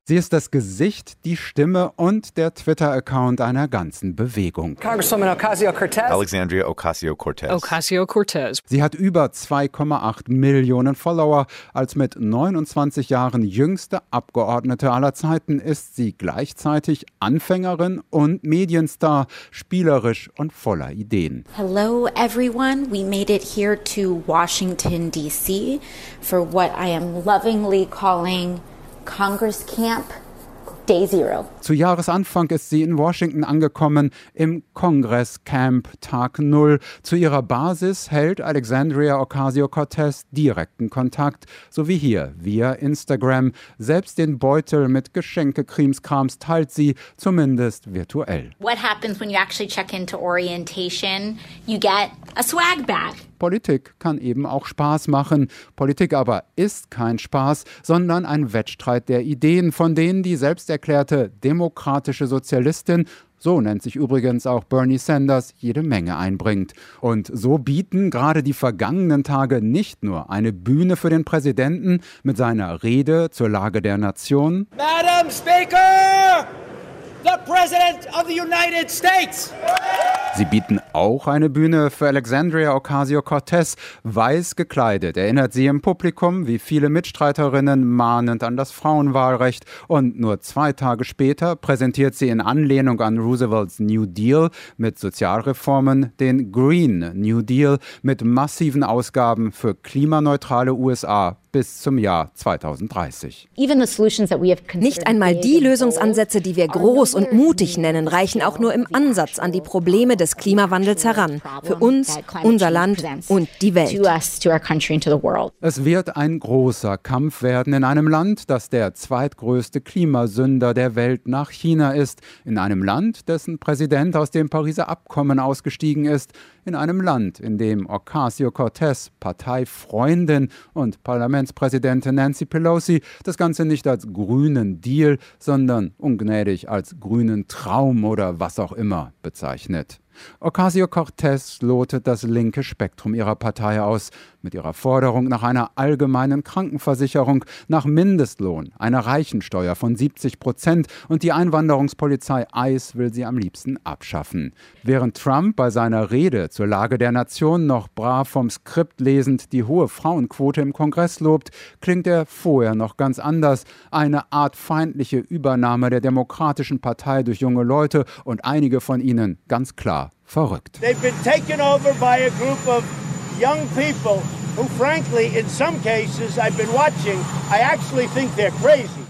Sie ist das Gesicht, die Stimme und der Twitter-Account einer ganzen Bewegung. Congresswoman Ocasio-Cortez. Alexandria Ocasio-Cortez. Ocasio-Cortez. Sie hat über 2,8 Millionen Follower. Als mit 29 Jahren jüngste Abgeordnete aller Zeiten ist sie gleichzeitig Anfängerin und Medienstar, spielerisch und voller Ideen. Hello everyone, we made it here to Washington, D.C. for what I am lovingly calling Congress Camp Day Zero. Zu Jahresanfang ist sie in Washington angekommen, im Kongress Camp Tag 0. Zu ihrer Basis hält Alexandria Ocasio-Cortez direkten Kontakt, so wie hier via Instagram. Selbst den Beutel mit Geschenke-Krimskrams teilt sie, zumindest virtuell. What happens when you actually check into orientation? You get a swag bag. Politik kann eben auch Spaß machen. Politik aber ist kein Spaß, sondern ein Wettstreit der Ideen, von denen die selbsterklärte demokratische Sozialistin, so nennt sich übrigens auch Bernie Sanders, jede Menge einbringt. Und so bieten gerade die vergangenen Tage nicht nur eine Bühne für den Präsidenten mit seiner Rede zur Lage der Nation. Madam Speaker, the President of the United States. Sie bieten auch eine Bühne für Alexandria Ocasio-Cortez. Weiß gekleidet erinnert sie im Publikum, wie viele Mitstreiterinnen, mahnend an das Frauenwahlrecht. Und nur 2 Tage später präsentiert sie in Anlehnung an Roosevelts New Deal mit Sozialreformen den Green New Deal mit massiven Ausgaben für klimaneutrale USA bis zum Jahr 2030. Nicht einmal die Lösungsansätze, die wir groß und mutig nennen, reichen auch nur im Ansatz an die Probleme des Klimawandels heran. Für uns, unser Land und die Welt. Es wird ein großer Kampf werden in einem Land, das der zweitgrößte Klimasünder der Welt nach China ist. In einem Land, dessen Präsident aus dem Pariser Abkommen ausgestiegen ist. In einem Land, in dem Ocasio-Cortez, Parteifreundin und Parlamentspräsidentin Nancy Pelosi das Ganze nicht als grünen Deal, sondern ungnädig als grünen Traum oder was auch immer bezeichnet. Ocasio-Cortez lotet das linke Spektrum ihrer Partei aus, mit ihrer Forderung nach einer allgemeinen Krankenversicherung, nach Mindestlohn, einer Reichensteuer von 70% und die Einwanderungspolizei ICE will sie am liebsten abschaffen. Während Trump bei seiner Rede zur Lage der Nation noch brav vom Skript lesend die hohe Frauenquote im Kongress lobt, klingt er vorher noch ganz anders. Eine Art feindliche Übernahme der Demokratischen Partei durch junge Leute und einige von ihnen ganz klar verrückt. They've been taken over by a group of young people who frankly in some cases I've been watching, I actually think they're crazy.